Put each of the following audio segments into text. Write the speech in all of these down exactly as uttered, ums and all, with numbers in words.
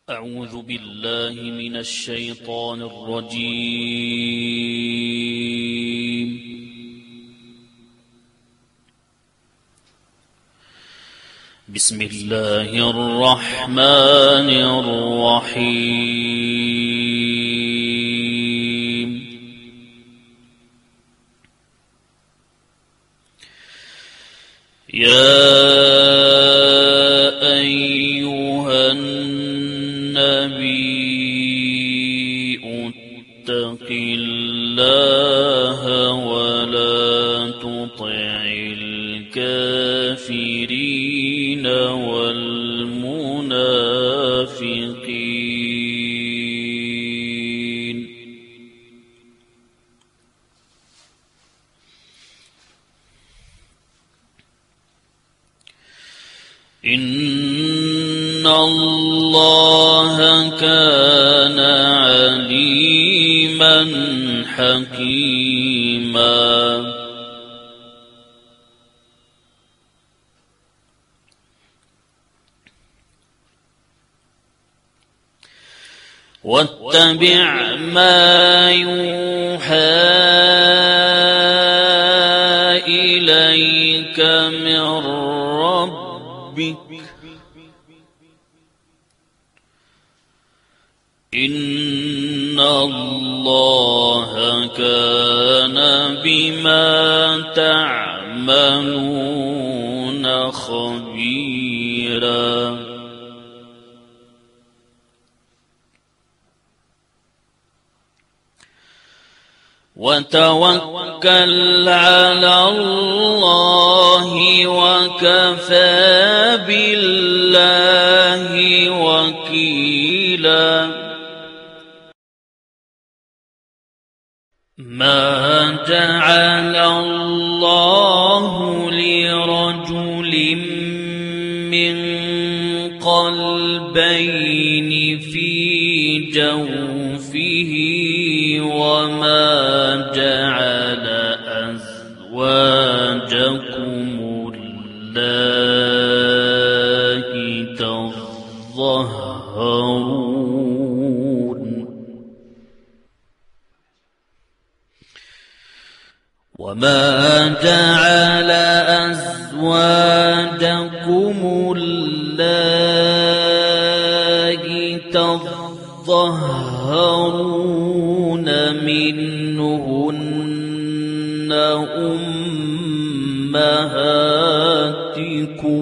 أعوذ بالله من الشيطان الرجيم. بسم الله الرحمن الرحيم. يا أيها النبي اتق الله ولا تطع الكافرين والمنافقين. إن الله كان عليما حكيما. واتبع ما يوحى إليك من ربك إن الله كان بما تعملون خبيرا. وتوكل على الله وكفى بالله وكيلا. ما جعل الله لرجل من قلبين في جوفه وما جعل أزواجكم اللاتي تظاهرون وما جعل أزواجكم اللاتي تظاهرون منهن أمهاتكم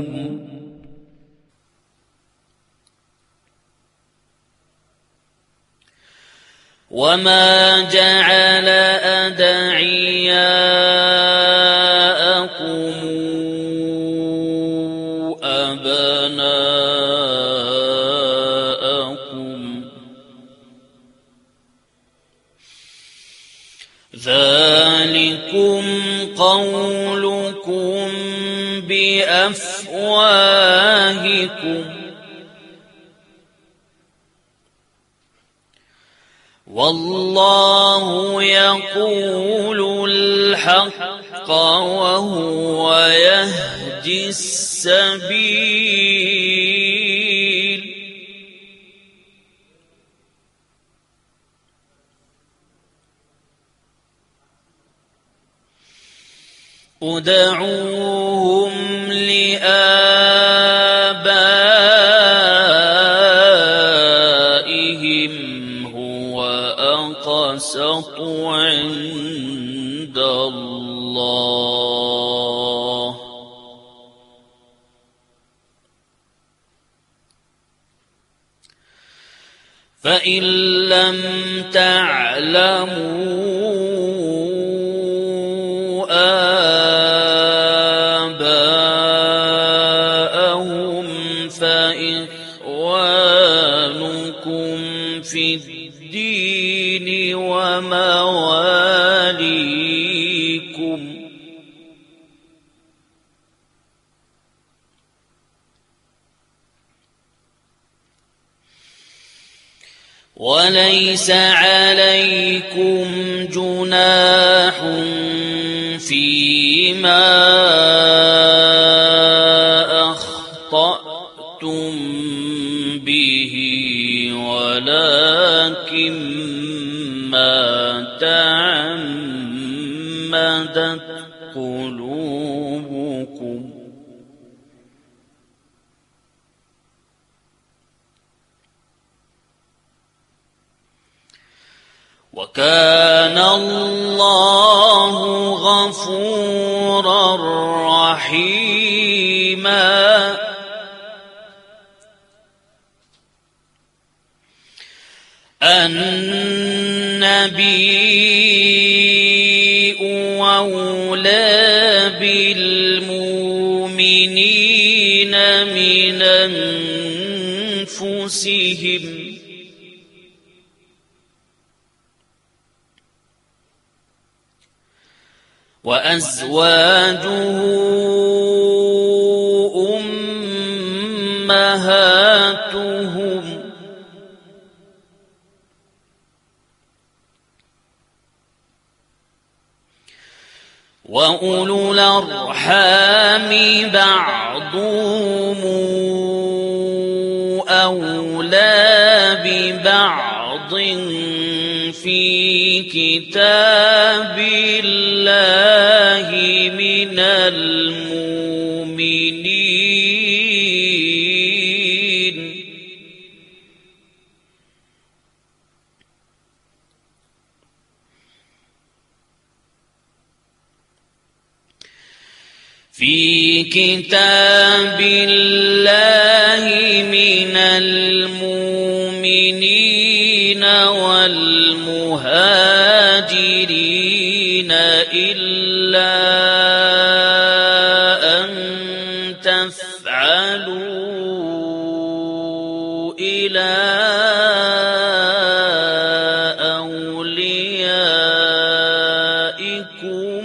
وما جعل أدعياءكم أبناءكم ذلكم قولكم بأفواهكم والله يقول الحق وهو يهدي السبيل. ادعوهم لآبائهم هو أقسط عند الله فإن لم تعلموا آباءهم فإخوانكم في الدين ومواليكم وليس عليكم جناح فيما أخطأتم به ولكن ما تعمدت قلوبكم وكان الله غفورا رحيما. النبي أولى بالمؤمنين من أنفسهم وأزواجه أمهاتهم وأولو الأرحام بعضهم أولى ببعض في كتاب الله من المؤمنين في كتاب الله من المؤمنين والمهاجرين إلا أن تفعلوا إلى أوليائكم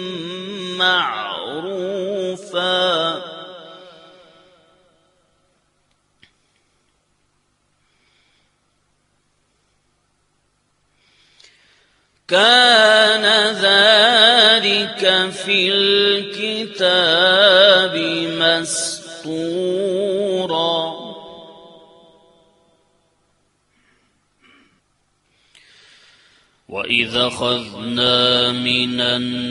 معروفا كان ذلك في الكتاب مسطورا. وإذا أخذنا من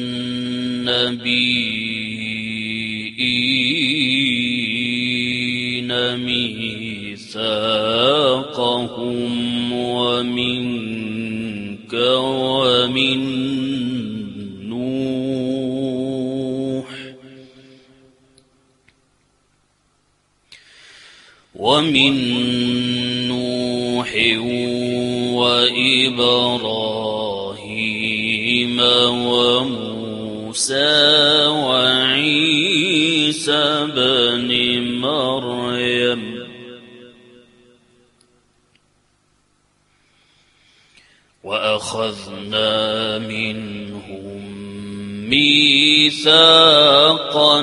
النبيين ميثاقهم ومنك ومن نوح ومن نوح وإبراهيم وموسى وعيسى بن مريم وأخذنا منهم ميثاقا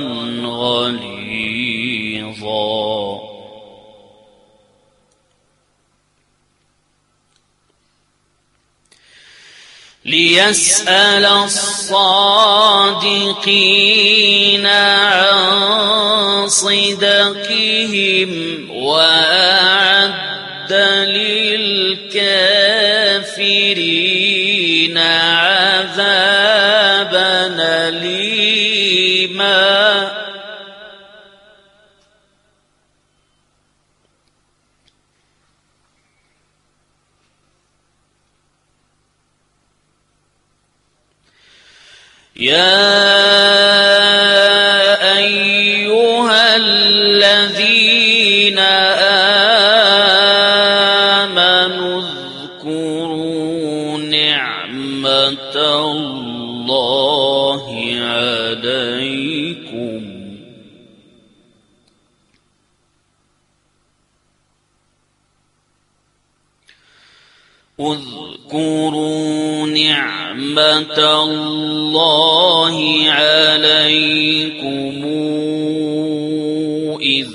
غليظا. ليسأل الصادقين عن صدقهم وأعد للكافرين عذابا أليما. يا أيها الذين آمنوا اذكروا نعمة الله عليكم اذكروا نعمة الله عليكم إذ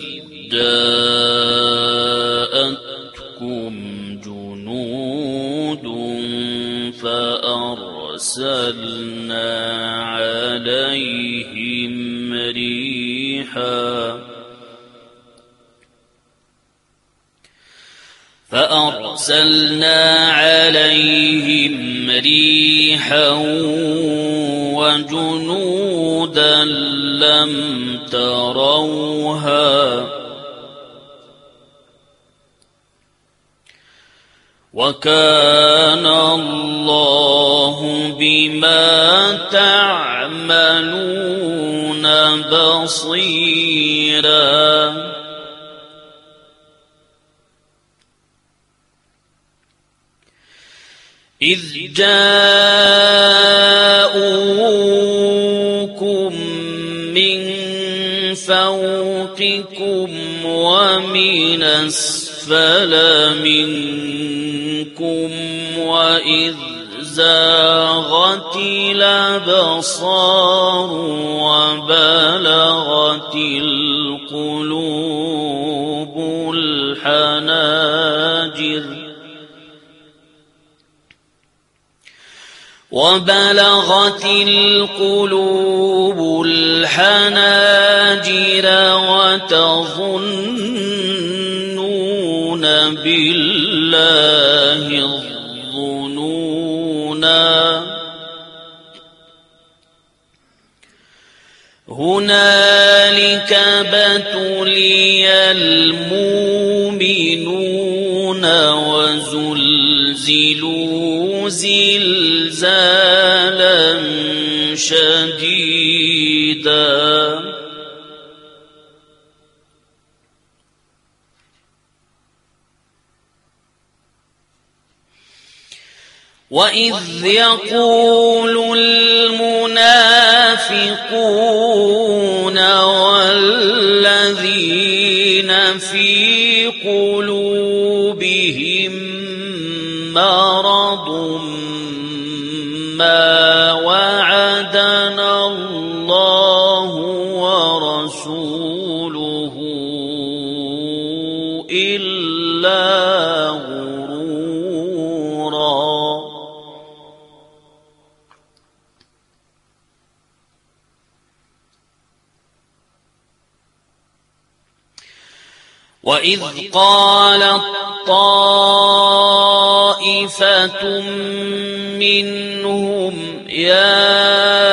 جاءتكم جنود فأرسلنا عليهم ريحا فأرسلنا عليهم ريحا وجنودا لم تروها وكان الله بما تعملون بصيرا. إذ جاءوكم من فوقكم ومن أسفل منكم وإذ زاغت الأبصار وبلغت القلوب الحناجر وبلغت القلوب الحناجر وتظنون بالله الظنونا. هنالك ابتلي المؤمنون وزلزلوا زلزالا شديدا. وإذ يقول المنافقون والذين في قلوبهم مرض ما وعدنا الله ورسوله إلا غرورا. وإذ قالت طائفة منهم يا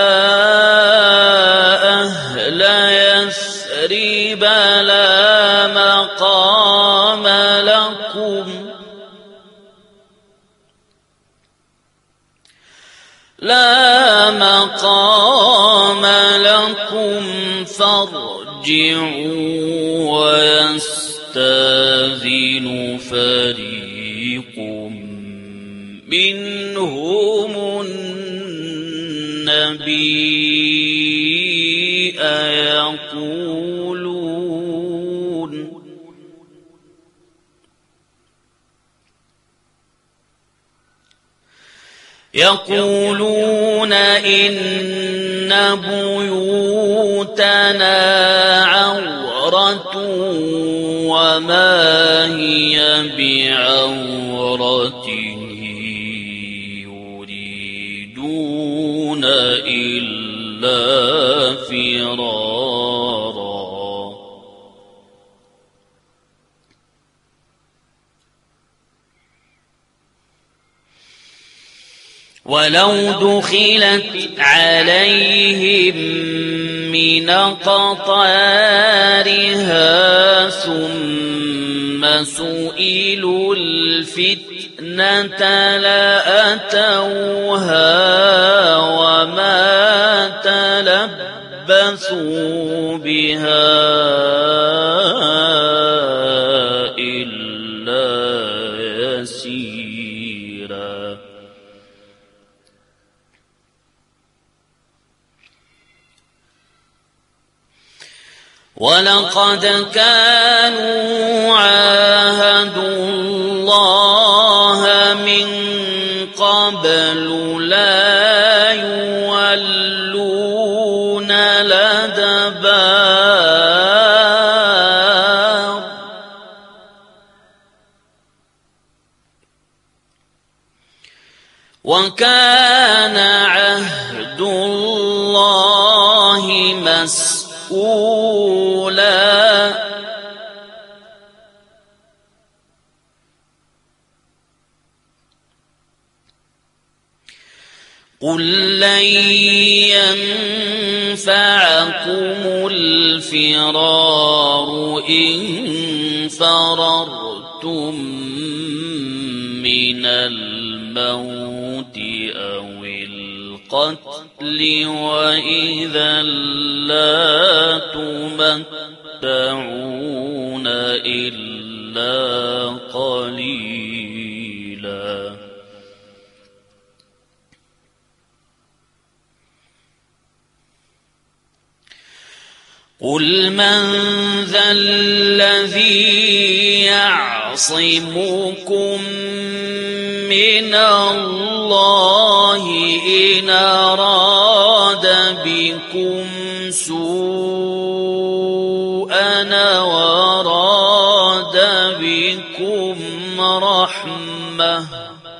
أهل يثرب لا مقام لكم لا مقام لكم فارجعوا ويستأذن فريق منهم النبي يقولون يقولون إن بيوتنا عورة وما هي بعورة يريدون إلا فرارا. ولو دخلت عليهم من أقطارها ثم سئلوا الفتنة لأتوها وما تلبثوا بها إلا يسيرا. ولقد كانوا عاهدوا الله من قبل لا يولون الأدبار وكان عهد الله مسؤولا. قل لن ينفعكم الفرار إن فررتم من الموت أو القتل وإذا لا تمتعون إلا قليلا قل من ذا الذي يعصمكم من الله إن أراد بكم سوءا وأراد بكم رحمة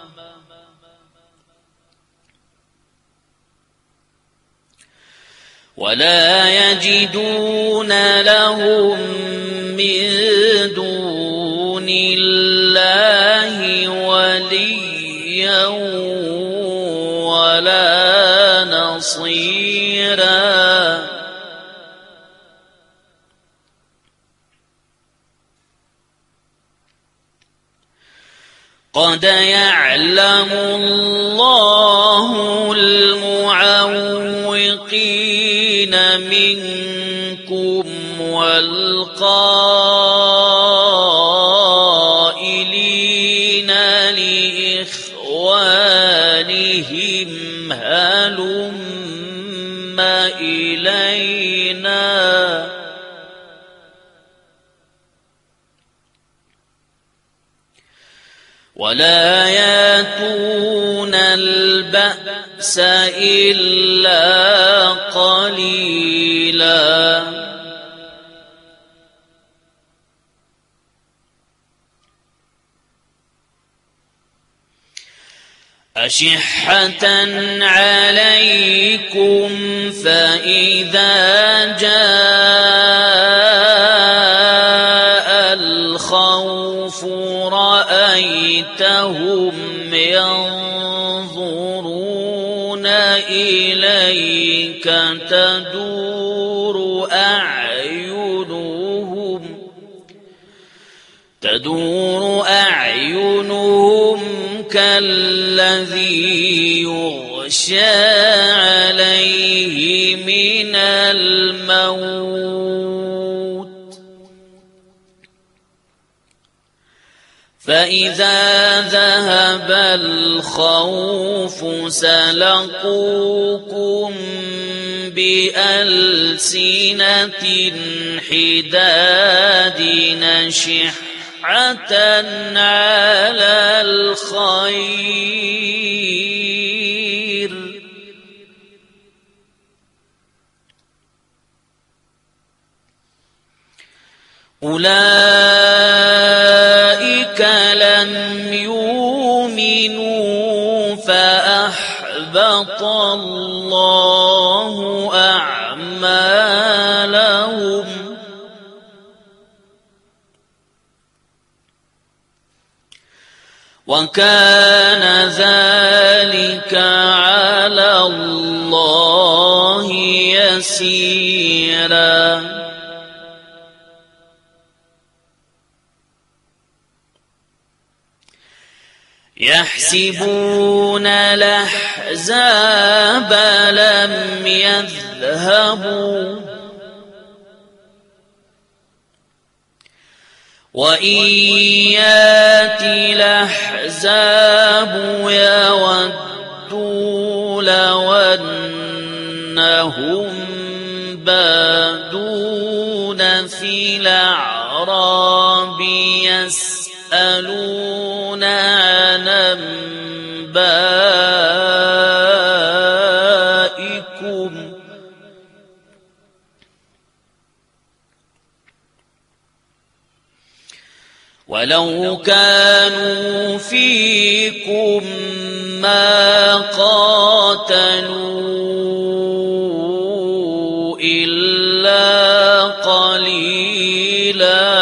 ولا يجدون لهم من دون الله وليا ولا نصيرا قد يعلم الله المعوقين منكم والقائلين لإخوانهم هلم إلينا ولا ياتون البأس إلا قليلا أشحة عليكم فإذا جاء الخوف رأيتهم ينظرون إليك تدور أعينهم تدور أعينهم كالذي يغشى عليه من الموت فإذا ذهب الخوف سلقوكم بألسنة حداد نشحة على الخير أولئك لم يؤمنوا فأحبط الله أعمالهم وكان ذلك على الله يسيرا يحسبون الأحزاب لم يذهبوا وإن يأتي الأحزاب يودوا لو أنهم بادون في الأعراب يسألون عن أنبائكم ولو كانوا فيكم ما قاتلوا إلا قليلا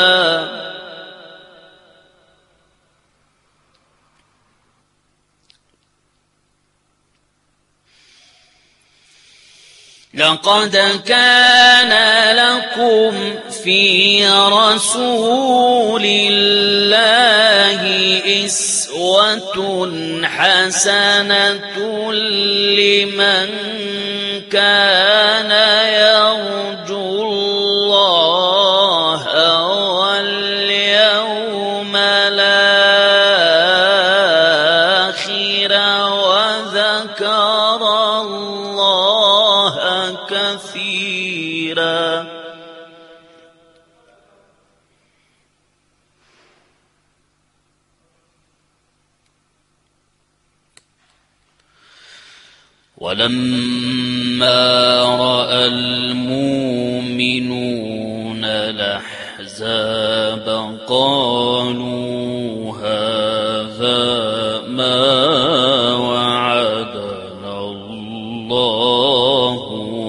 لقد كان لكم في رسول الله أسوة حسنة لمن كان يرجو الله واليوم الآخر وذكر الله كثيرا. ولما رأى المؤمنون الأحزاب قالوا هذا ما وعدنا الله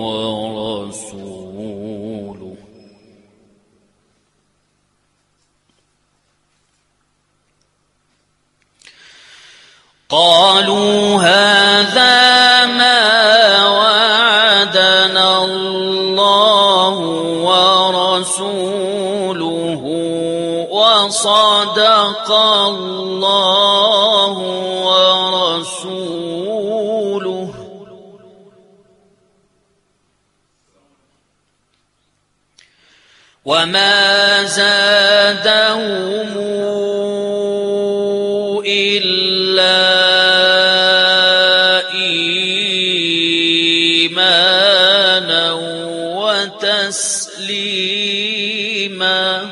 ورسوله قالوا هذا ورسوله وصدق الله ورسوله وما زادهم إلا إيمانا وتسليما.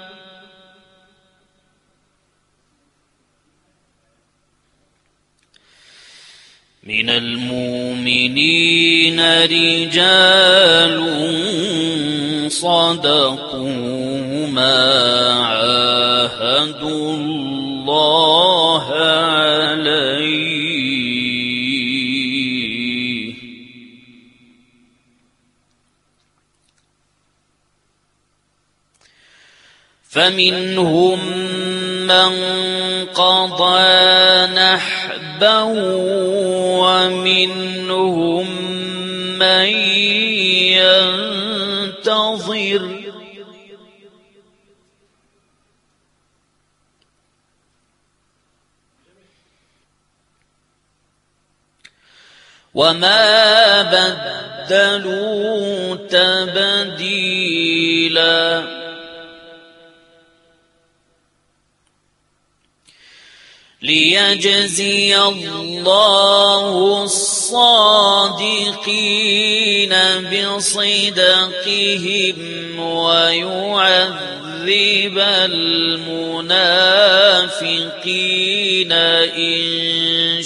من المؤمنين رجال صدقوا ما عاهدوا الله عليه فمنهم من قضى نحبه ومنهم من ينتظر وما بدلوا تبديلا. ليجزي الله الصادقين بصدقهم ويعذب المنافقين إن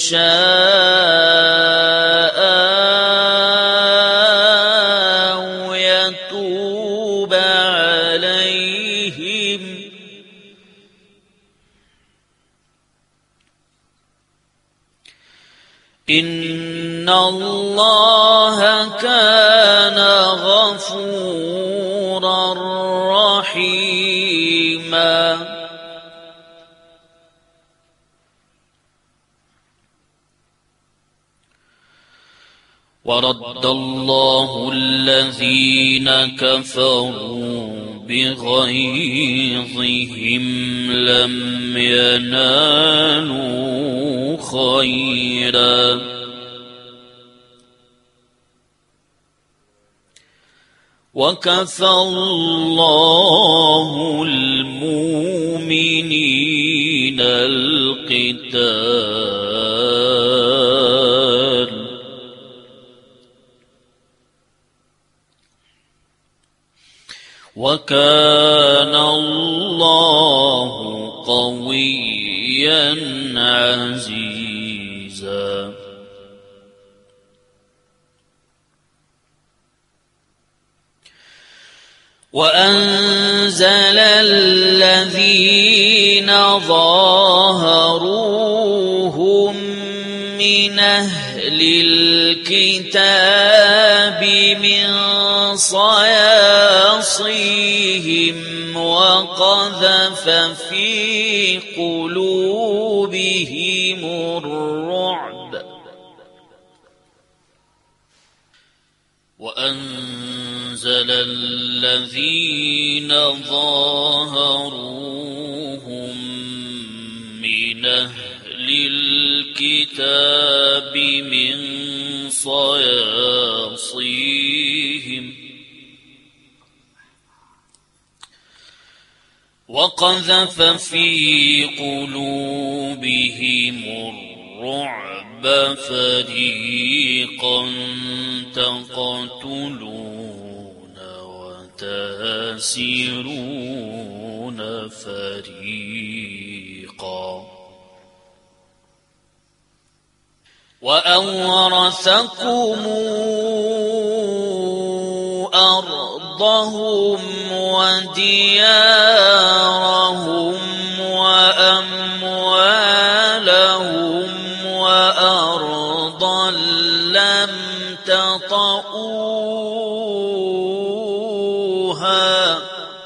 شاء أو يتوب عليهم إن الله كان غفورا رحيما. ورد الله الذين كفروا بغيظهم لم ينالوا خيرا وكفى الله المؤمنين القتال وكان الله قويا عزيزا. وأنزل الذين ظاهروهم من أهل الكتاب من صياصيهم وقذف في قلوبهم الرعب وأنزل الذين ظاهروهم من أهل الكتاب من صياصيهم وقذف في قلوبهم الرعب فريقا تقتلون وتاسرون فريقا وأورثكم أرضهم وديارهم وأموالهم وأرضا لم تطئوها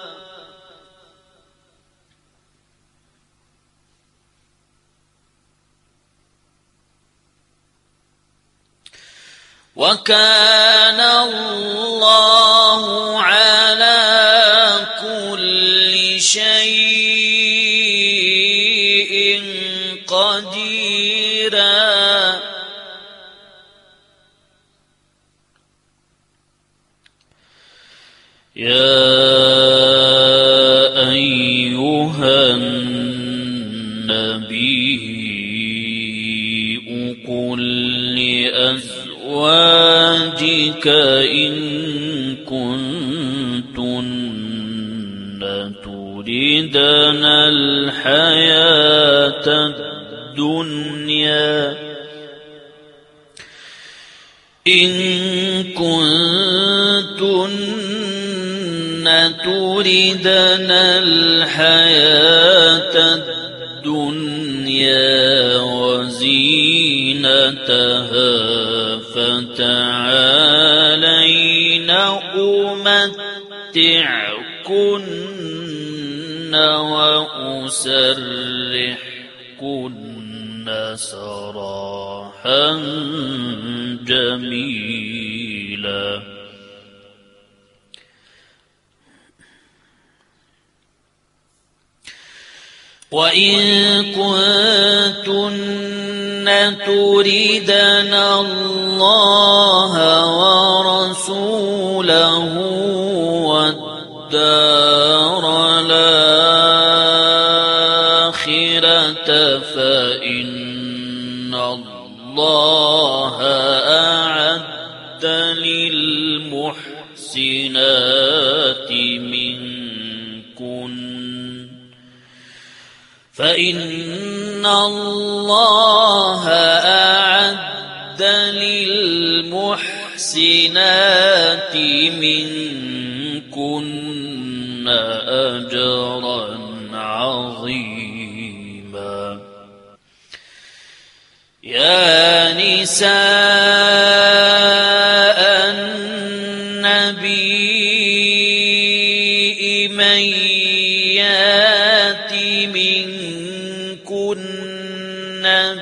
وكان الله على كل شيء قديرا يا أيها النبي قل لأزواجك إن كنتن تردن الحياة الدنيا إن كنتن تردن الحياة الدنيا وزينتها فتعالين أمتعكن وأسرحكن سراحا جميلا وإن كنتن تردن الله ورسوله والدار الآخرة فإن الله أعد للمحسنات منكن فإن الله أعد للمحسنات منكن أجرا عظيما يا نساء النبي من يات منكن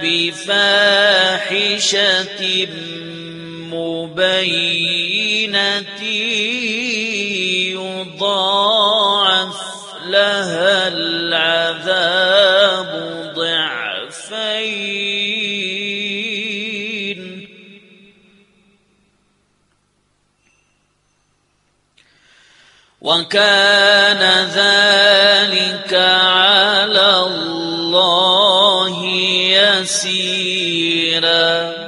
بفاحشة مبينة يضاعف لها العذاب ضعفين وكان ذلك على الله يسيرا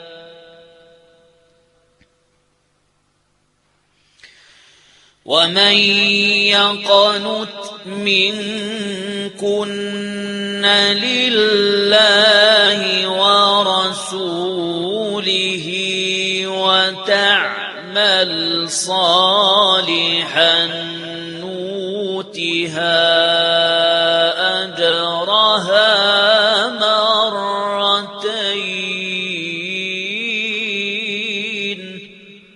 ومن يقنت منكن لله ورسوله وتعمل صالحا نؤتها أجرها مرتين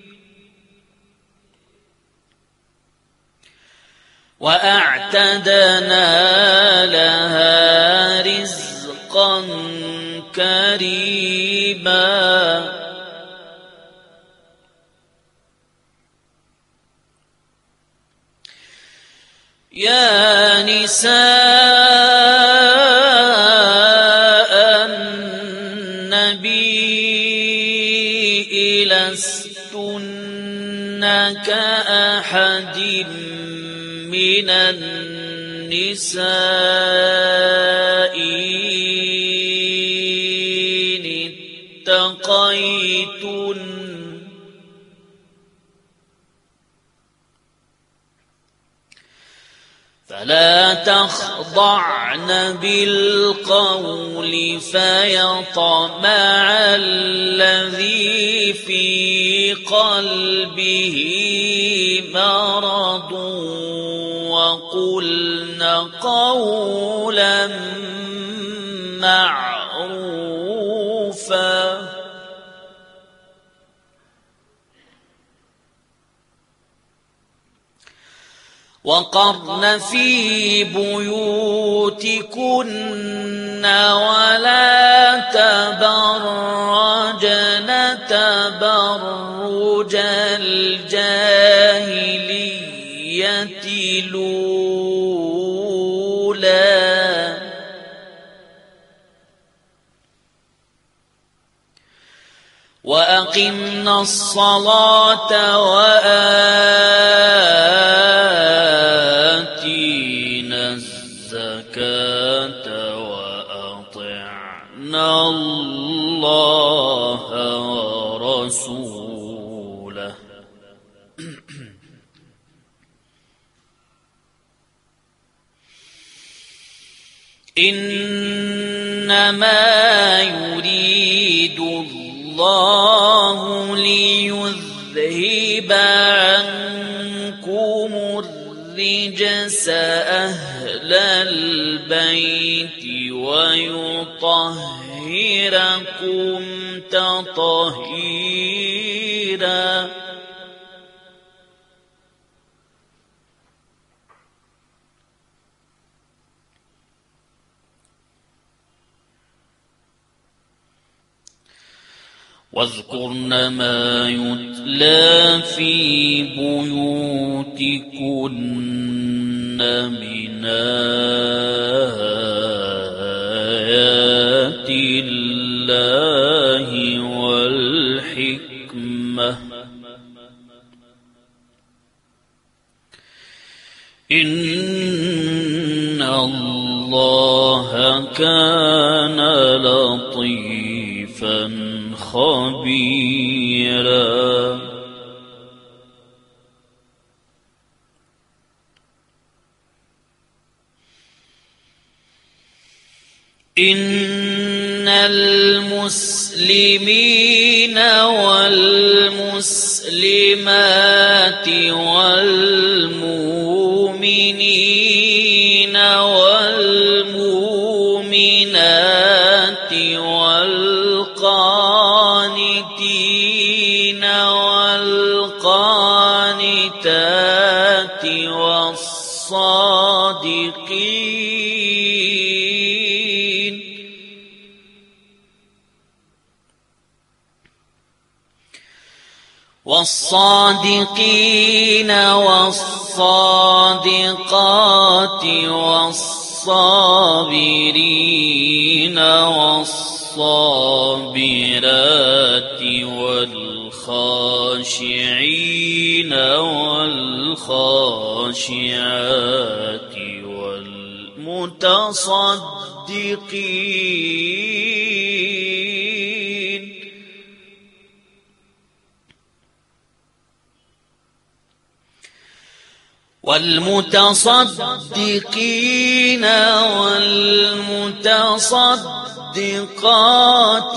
وأعتدنا لها رزقا كريما يا نساء النبي لستن كأحد من النساء إن اتقيتن فلا تخضعن بالقول فيطمع الذي في قلبه مرض وقلن قولا معروفا وقرن في بيوتكن ولا تبرجن تبرج الجاهلية الأولى وأقمنا الصلاة وآتينا الزكاة وأطعنا الله ورسوله إنما يريد الله ليذهب عنكم الرجس أهل البيت ويطهركم تطهيرا واذكرن ما يتلى في بيوتكن من آيات الله والحكمة إن الله كان لطيفا خبيرا إن المسلمين والمسلمات والمؤمنين والمؤمنات والقانتين والقانتات والصادقين والصادقين والصادقات والصابرين والصابرات والخاشعين والخاشعات والمتصدقين والمتصدقين والمتصدقات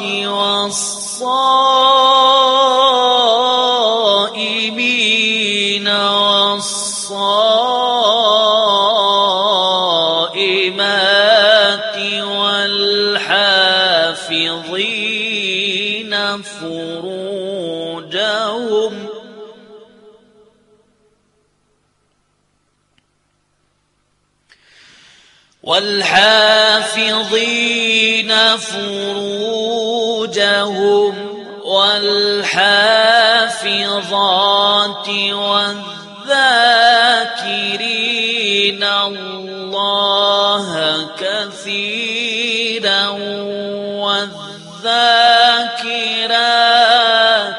والصائمين والصائمات والحافظين فروجهم والحافظين فروجهم والحافظات والذاكرين والذاكرين والذاكرات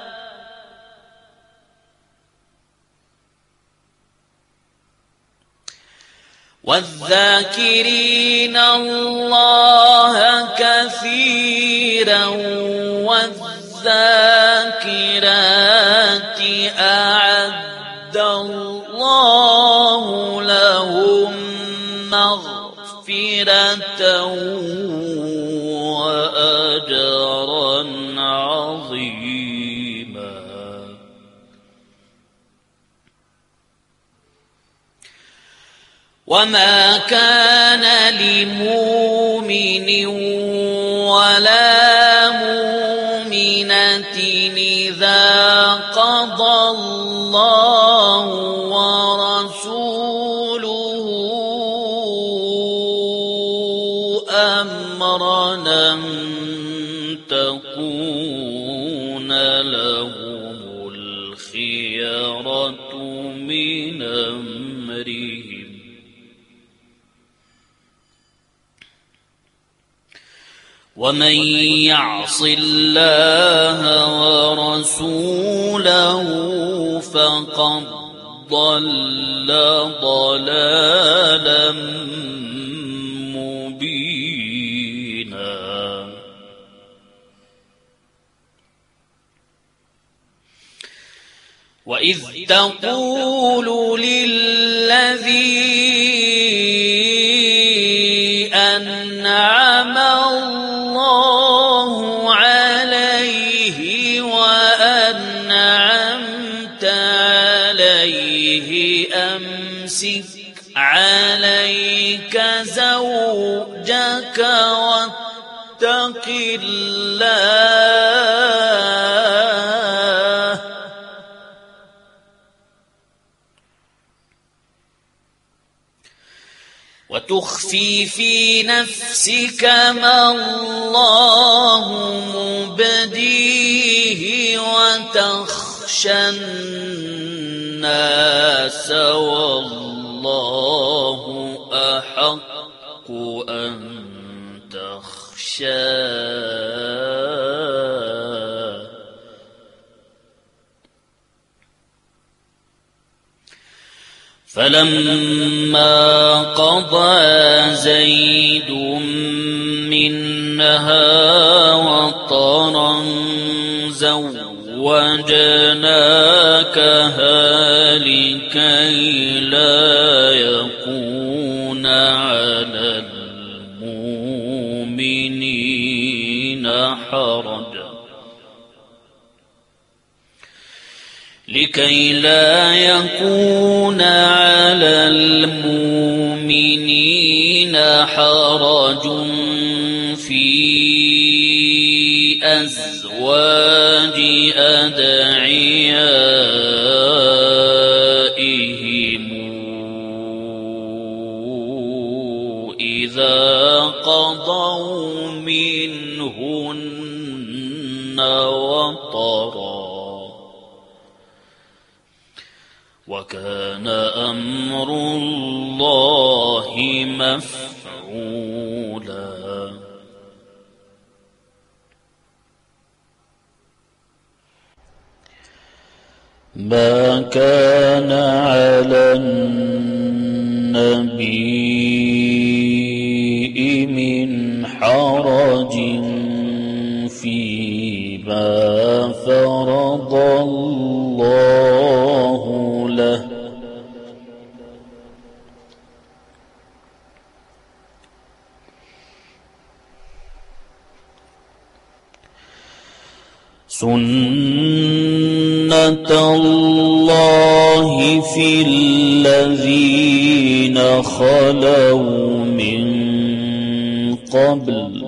والذاكرين الله كثيرا والذاكرات أعد الله لهم مغفرة وأجرا عظيما. وما كان لمؤمن ولا مؤمنة إذا قضى الله ورسوله أمرا أن تكون لهم الخيرة من أمرهم. ومن يعص الله ورسوله فقد ضل ضلالا مبينا. وإذ تقول للذي أنعم الله عليه وأنعمت عليه أمسك عليك زوجك واتق الله وتخفي في نفسك ما الله مبديه وتخشى الناس والله أحق أن تخشاه. فلما قضى زيد منها وطرا زوجناكها لكي لا يكون على المؤمنين حرج لكي لا يكون على المؤمنين حرج في أزواج أدعيائهم إذا قضوا منهن وطرا وكان أمر الله مفعولا. ما كان على النبي من حرج فيما فرض الله له سنة الله في الذين خلوا من قبل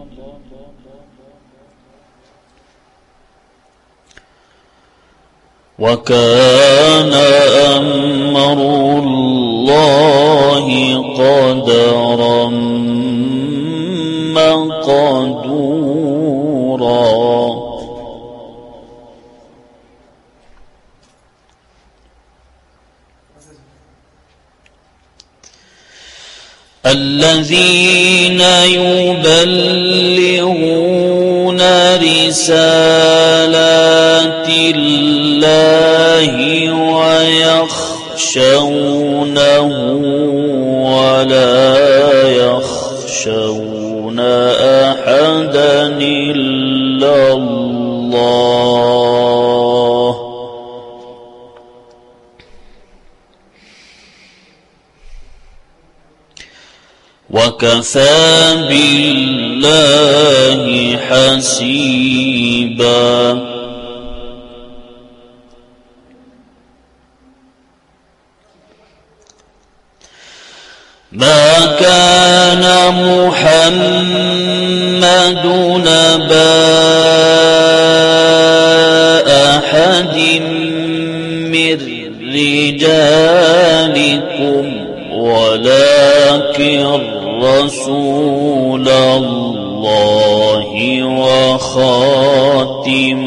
وكان أمر الله قدرا مقدورا. الذين يبلغون رسالات الله ويخشونه ولا يخشون أحدا إلا الله وكفى بالله حسيبا. ما كان محمد نبا أحد من رجالكم ولكن رسول الله وخاتم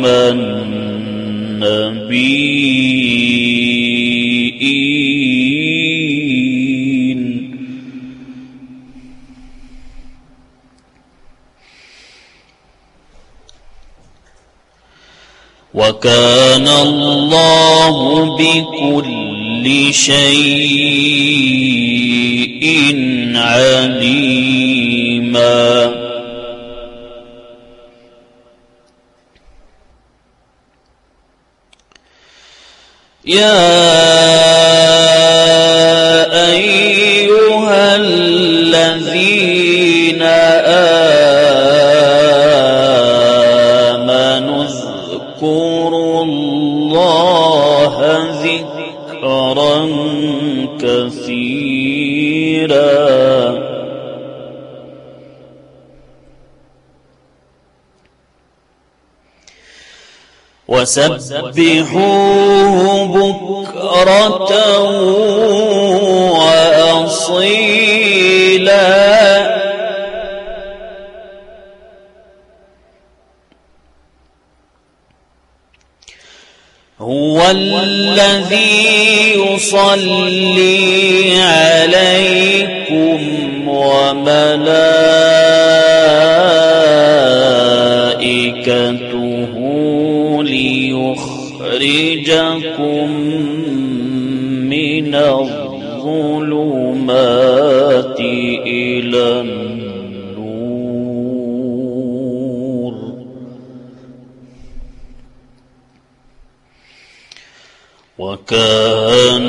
النبيين. وكان الله بكل شيء عليما. يا أيها الذين آمنوا اذكروا الله ذكرا كثيرا وسبحوه بكرة وأصيلا. هو الذي يصلي عليكم وملائكته ليخرجكم من الظلمات إلى النور. وكان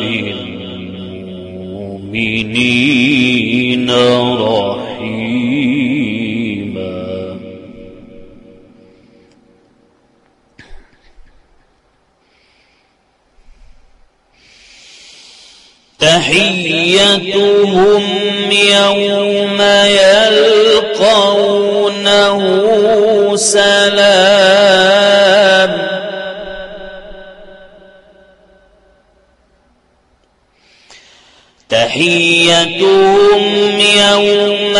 بالمؤمنين رحيما. تحيتهم يوم يلقونه سلام. تحيتهم يوم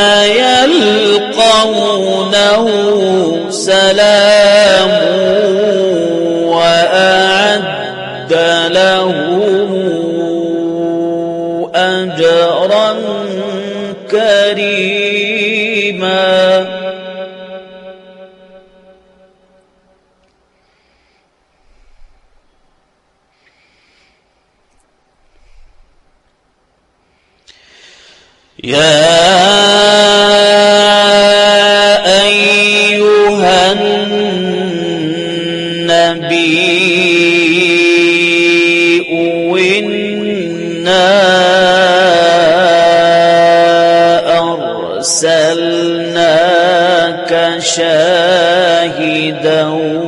يلقونه سلام وأعد لهم أجرا كريما. يا أيها النبي إنا أرسلناك شاهدا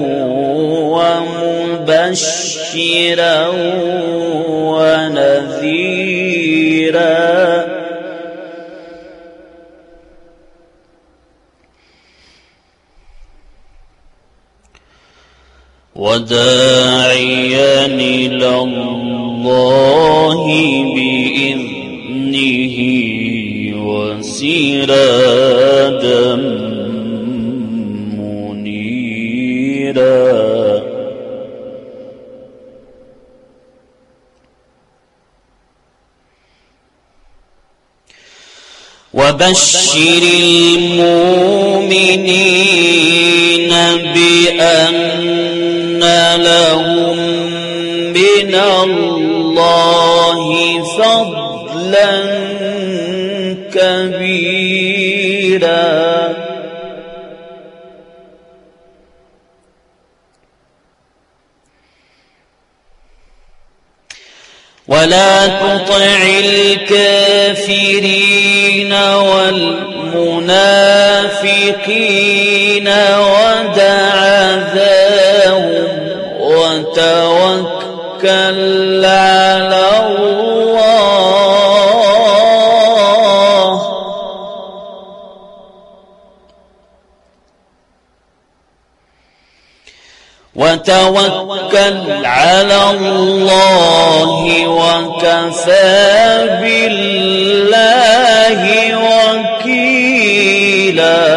ومبشرا ونذيرا وداعيا إلى الله بإذنه وسراجا منيرا. وبشر المؤمنين بأن لهم من الله فضلا كبيرا ولا تطع الكافرين والمنافقين ودع ذاهم وتوكل على الله وتوكل على الله وكفى بالله وكيلا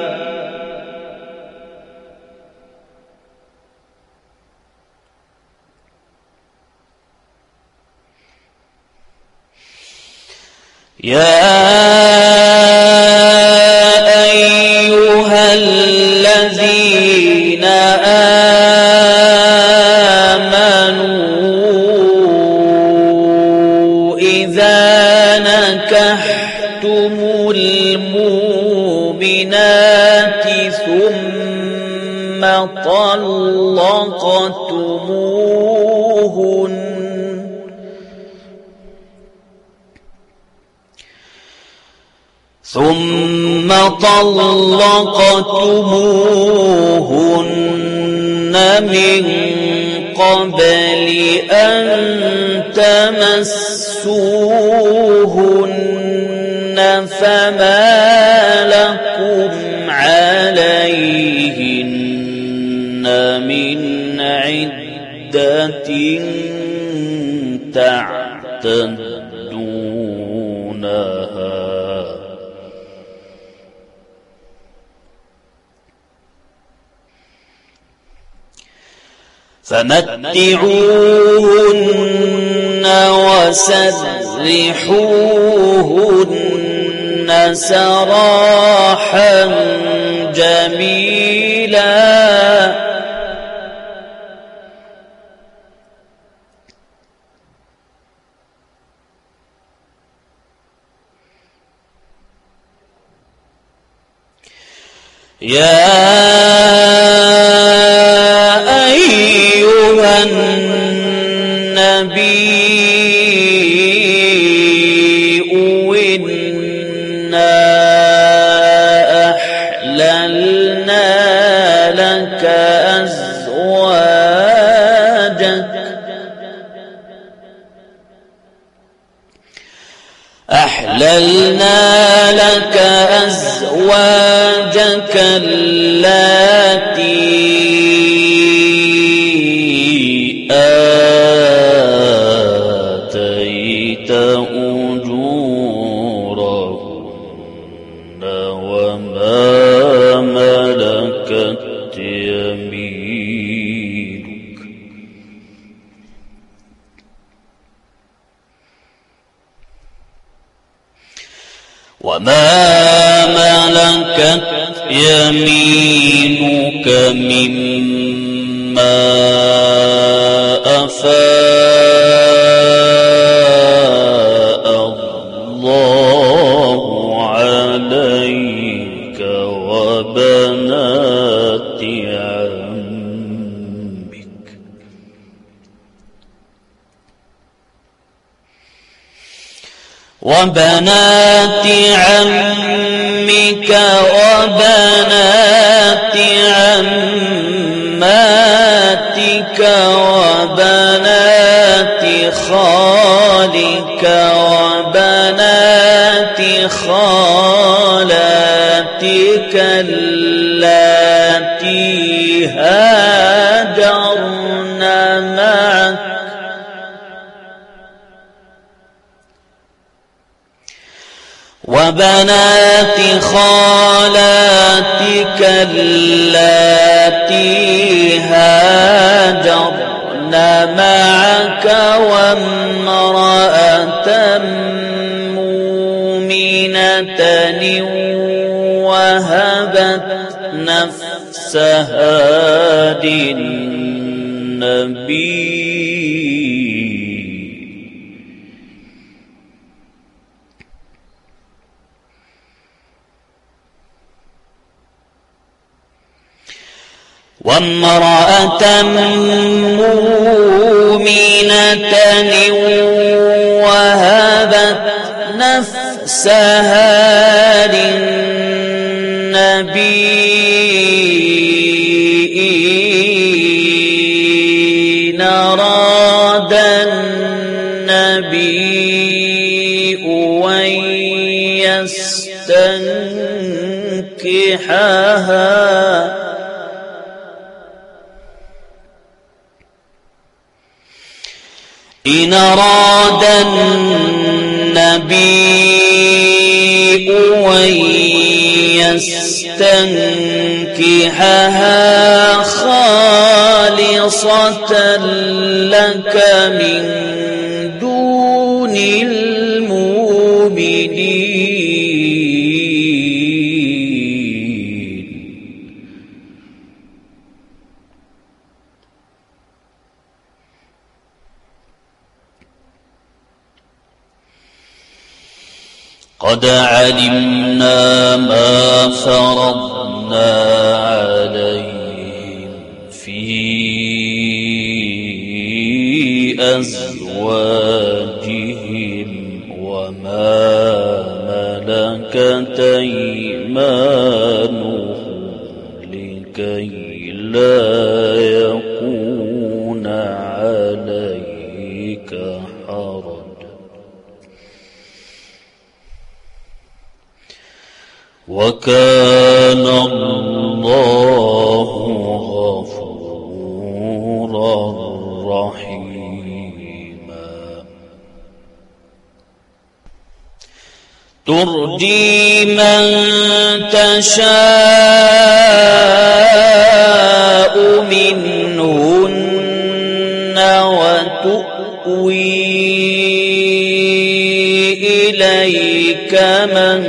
يا أيها الذين آمنوا إذا نكحتم المؤمنات ثم طلقتموهن ثم طلقتموهن من قبل أن تمسوهن فما لكم عليهن من عدة تعتدونها فمتعوهن وسرحوهن سراحا جميلا يا النبي إنا أحللنا لك أزواجك أحللنا لك أزواجك اللاتي آتيت أجورهن وما ملكت يمينك وما ملكت يمينك مما أفاء الله عليك وبنات عمك وبنات عمك وبنات عماتك وبنات خالك وبنات خالاتك اللاتي هاجرن معك وبنات خالاتك اللاتي هاجرن معك وامرأة مؤمنة وهبت نفسها للنبي وامرأة مؤمنة وهبت نفسها للنبي إن أراد النبي أن يستنكحها إن أراد النبي أن يستنكحها خالصة لك من دون المؤمنين قد علمنا ما فرضنا عليهم في أزواجهم وما ملكت أيمانهم لكي لا يكون عليك حرج وكان الله غفورا رحيما ترجي من تشاء منهن وتؤوي إليك من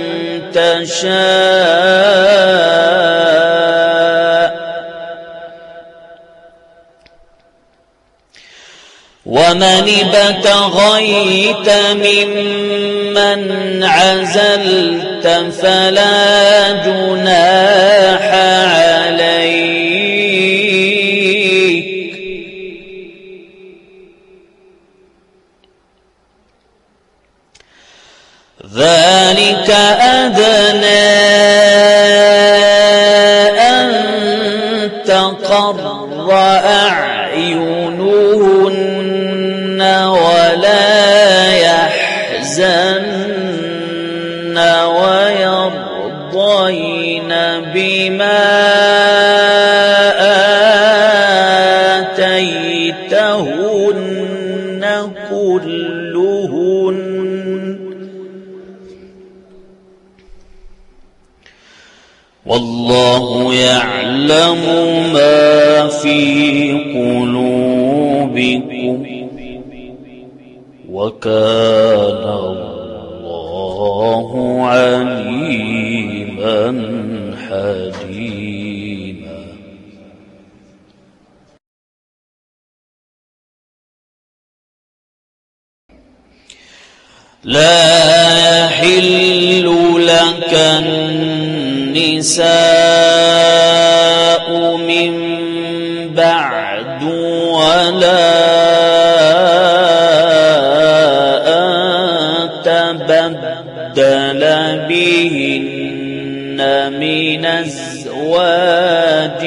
تشاء ومن ابتغيت ممن عزلت فلا جناح عليك ذلك أدنى أن تقر أعينهن ولا يحزن ويرضين بما آتيتهن كلهن والله يعلم ما في قلوبكم وكان الله عليما حليما لا يحل لك النساء من بعد ولا أن تبدل بهن من أزواج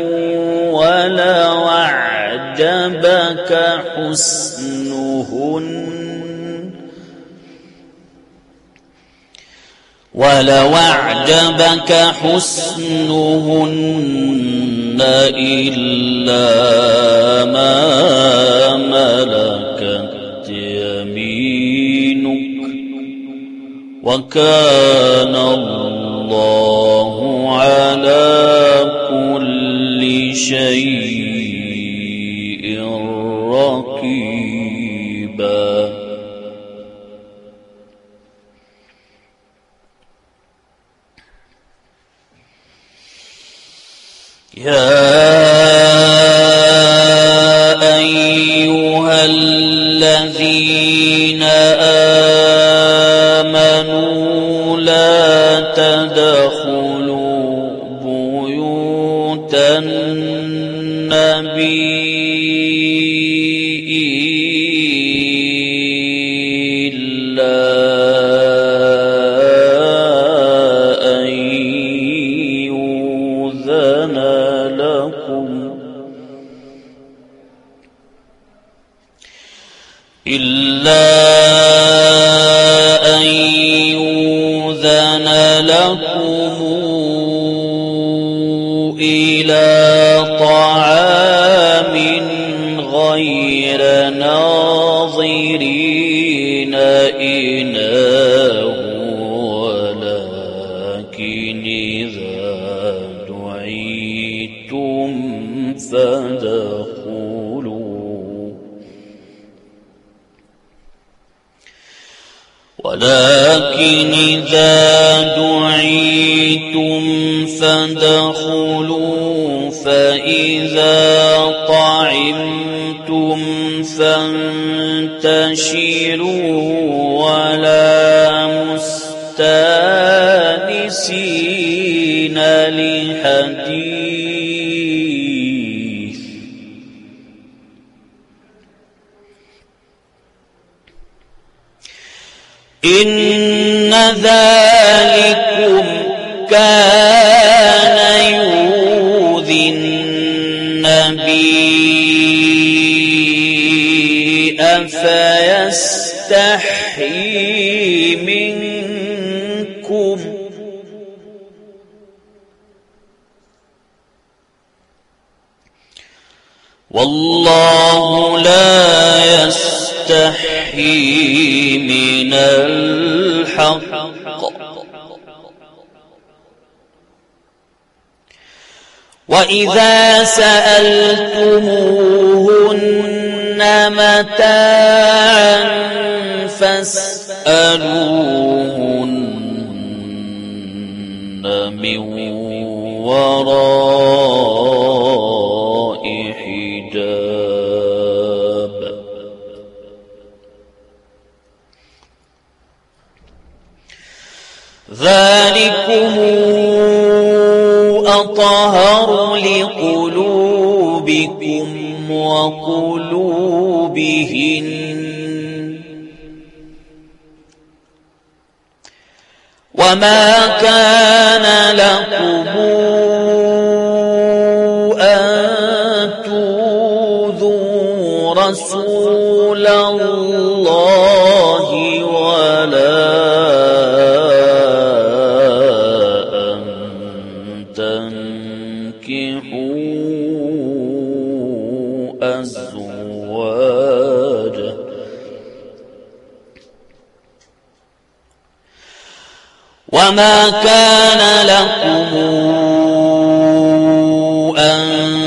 ولو أعجبك حسنهن ولو أعجبك حسنهن إلا ما ملكت يمينك وكان الله على كل شيء رقيبا يا أيها الذين آمنوا لا تدخلوا بيوت النبي إلا أن يؤذن لكم إلى طعام غير ناظرين إناه ولكن إذا دعيتم فادخلوا ولكن إذا دعيتم فادخلوا فإذا طعمتم فانتشروا ولا مستانسين لحديث إن ذلكم كان يؤذي النبي فيستحيي منكم والله لا يستحيي من الحق وإذا سألتموهن متاعا فاسألوهن من وراء حجاب ذلكم أطهر لقلوبكم وقلوبهن وما كان لكم أن تؤذوا رسول الله ولا أزواجه وما كان لكم أن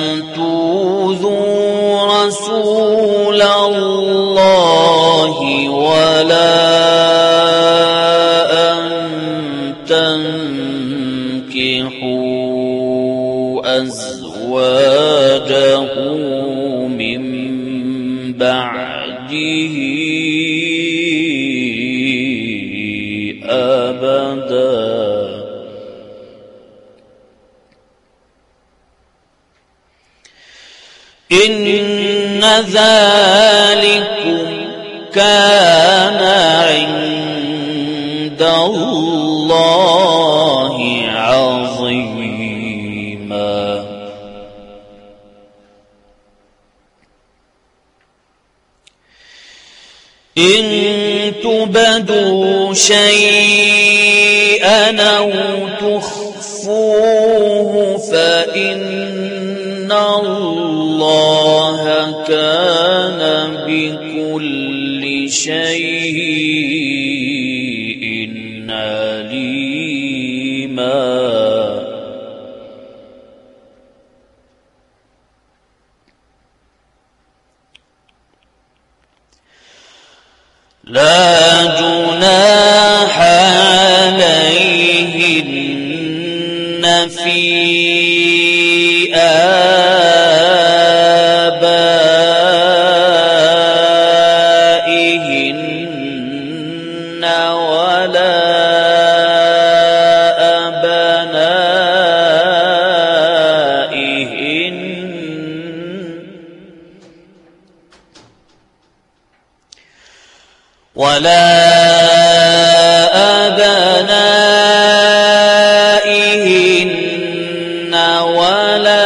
تؤذوا رسول الله ولا أن تنكحوا أزواجه من بعده أبدا إن ذلكم كان عند الله عظيما إن تبدوا شيئا أو تخفوه فإن الله كان بكل شيء عليما لا جناح عليهن في آبائهن ولا أبنائهن ولا أبنائهن ولا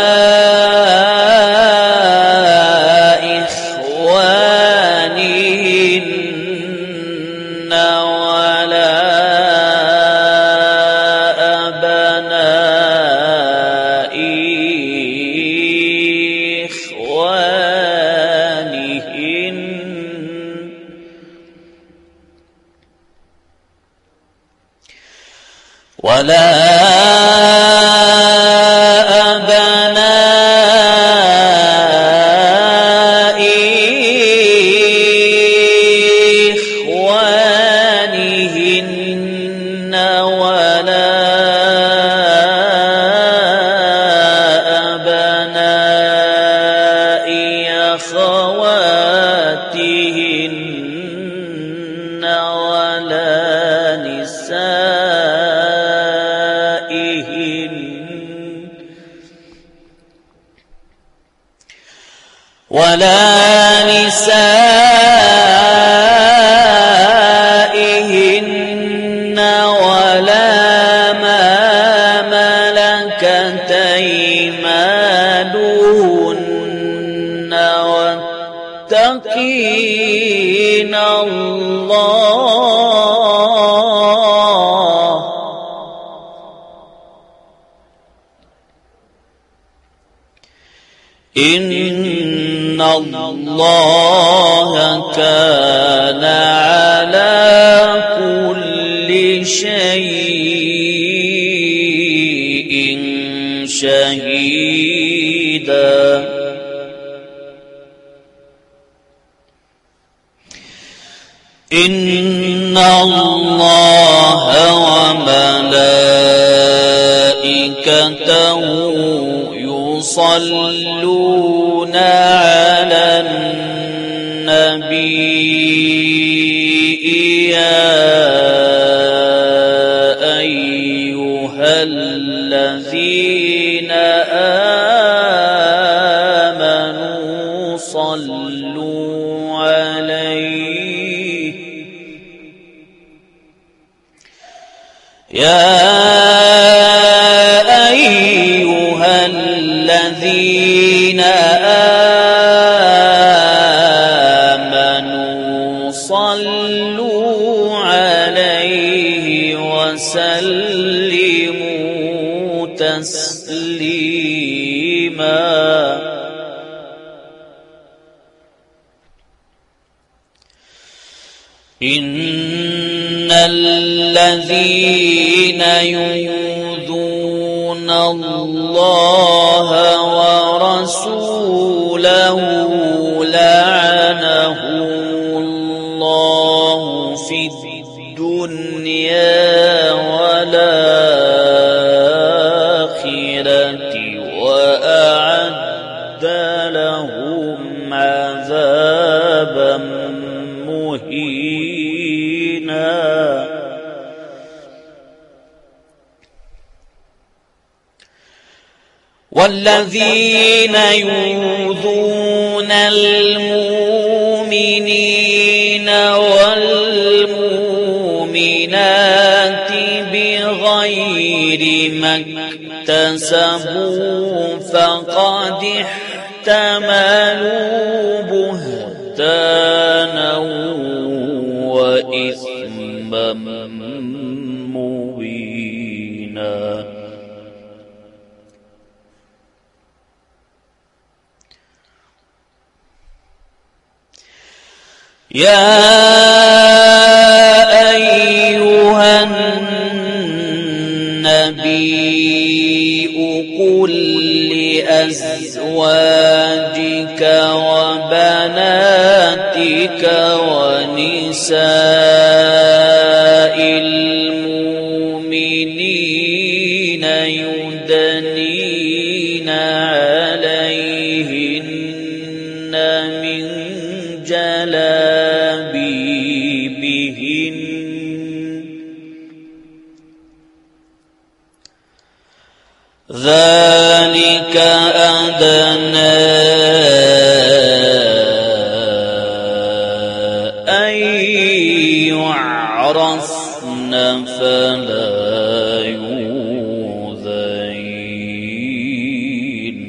إخوانهن ولا أبناء إخوانهن ولا أبناء إخوانهن ولا أبناء أخواتهن ولا نسائهن ولا نسائهن ولا ما ملكت أيمانهن واتقين الله إن الله كان على كل شيء شهيدا إن الله وملائكته يصلون على النبي يا أيها الذين آمنوا صلوا عليه يا أيها الذين آمنوا صلوا عليه وسلموا تسليما إن الذين يؤذون الله ورسوله لعنهم الله في الدنيا والآخرة وأعد لهم عذابا مهينا والذين يؤذون المؤمنين والمؤمنات بغير ما اكتسبوا فقد احتملوا بهتانا وإثما مبينا يا أيها النبي قل لأزواجك وبناتك ونساء المؤمنين يدنين عليهن من جلابيبهن ذلك أدنى أن يعرفن فلا يؤذين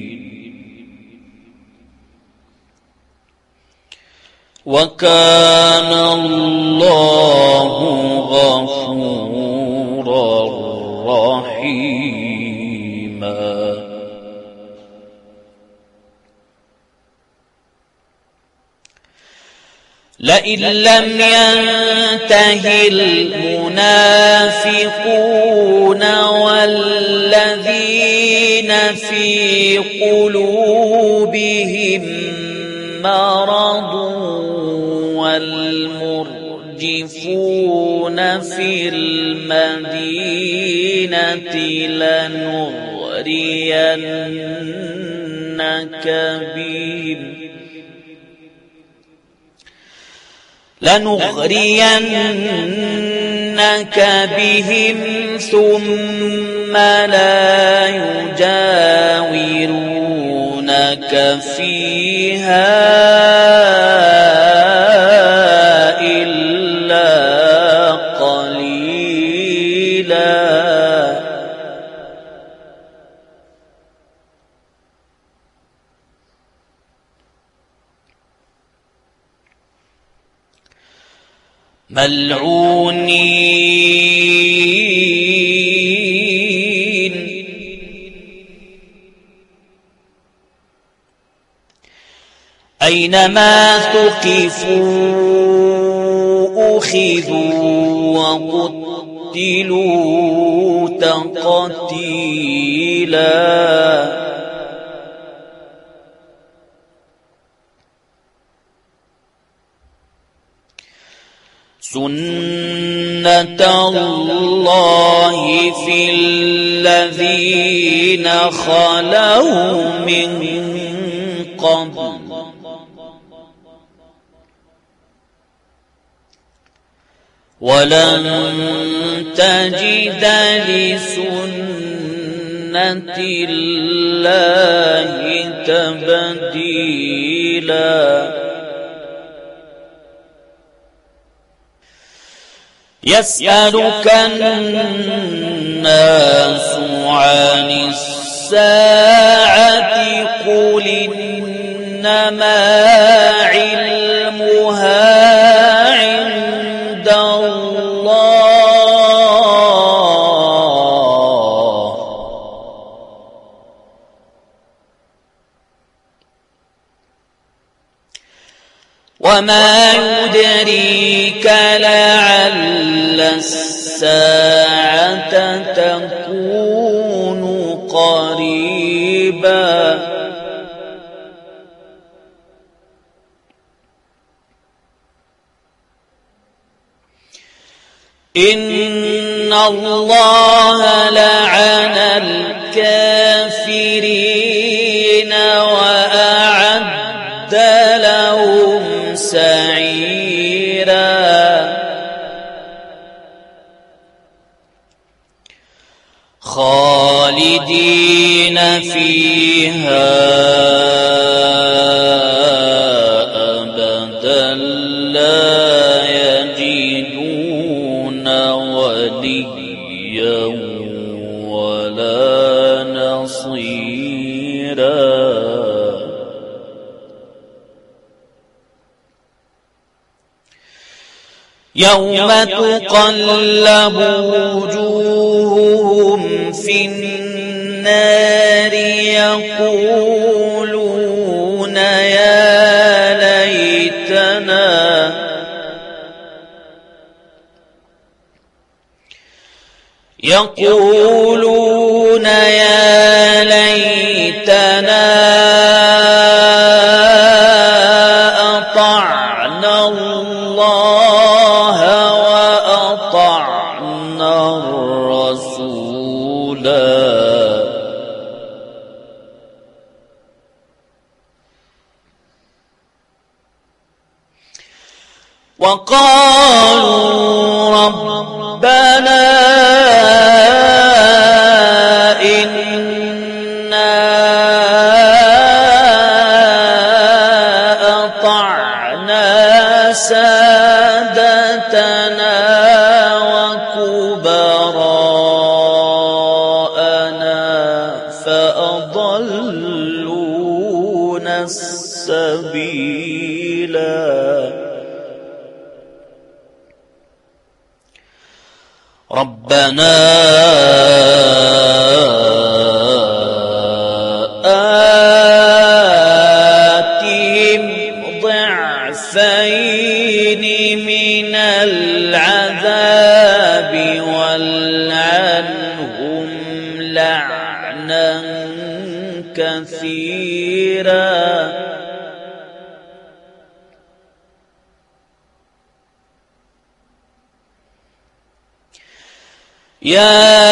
وكان الله غفورا رحيما. لئن لم ينته المنافقون والذين في قلوبهم مرض والمرجفون في المدينة لنغرينك بهم لنغرينك بهم ثم لا يجاورونك فيها إلا قليلا. ملعونين أينما ثقفوا أخذوا وقتلوا تقتيلا. سنة الله في الذين خلوا من قبل ولن تجد لسنة الله تبديلا. يسألك الناس عن الساعة قل إنما علمها عند الله وما يدريك لعل الساعة تكون قريبا. إن الله لعن الكافرين وأعد لهم سعيرا. خالدين فيها أبدا لا يجدون وليا ولا نصيرا. يوم تقلب وجوههم في النار يقولون يا ليتنا يقولون يا ليتنا أطعنا الله وأطعنا الرسولا. وقالوا ربنا إنا أطعنا سادتنا وكبراءنا فأضلونا السبيلا ربنا آتهم ضعفين من العذاب والعنهم لعنا كثيرا يا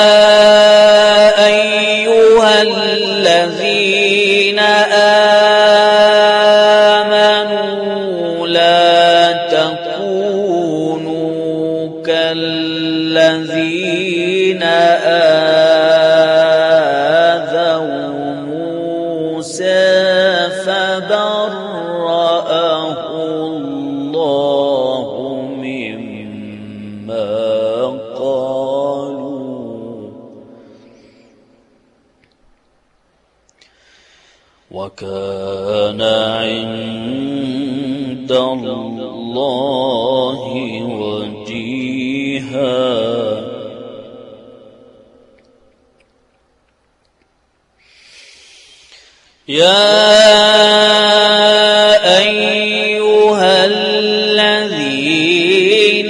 أيها الذين آمنوا لا تكونوا كالذين آذوا موسى فبرأه الله مما وكان عند الله وجيها يا أيها الذين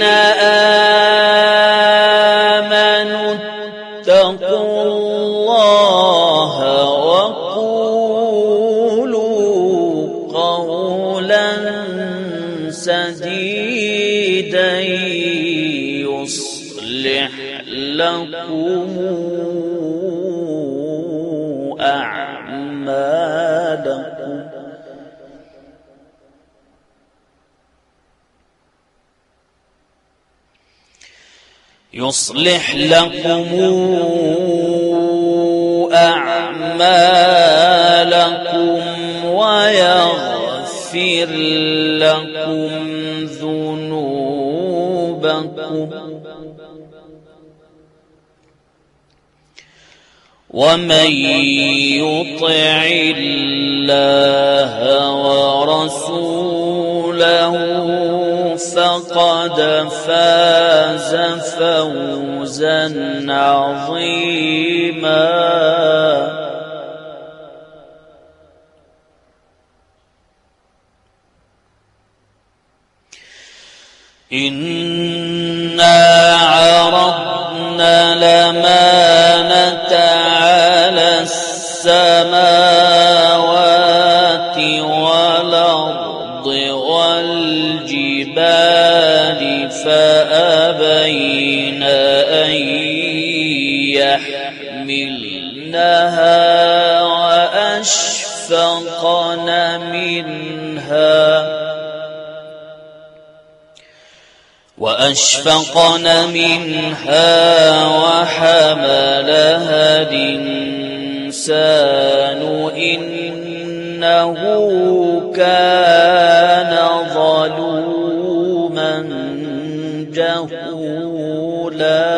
آمنوا اتقوا الله سديدا يصلح لكم أعمالكم يصلح لكم أعمالكم ويغفر لكم ذنوبكم ومن يطع الله ورسوله فقد فاز فوزا عظيما إنا عرضنا الأمانة على السماوات والأرض والجبال فأبين أن يحملنها وأشفقن منها وأشفقن منها وحملها الإنسان إنه كان ظلوما جهولا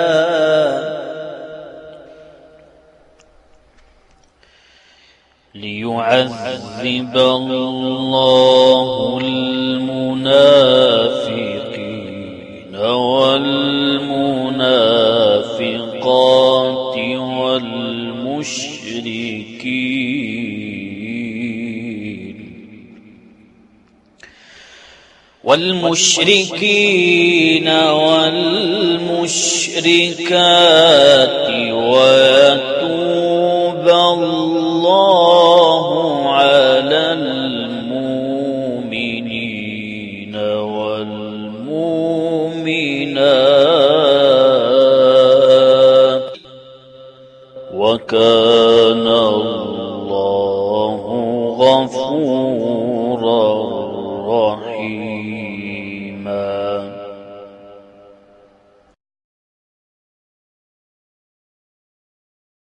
ليعذب الله المنافقين والمنافقات والمشركين والمشركين والمشركات ويتوب الله على المؤمنين والمؤمنات وكان الله غفورا رحيما. رحيما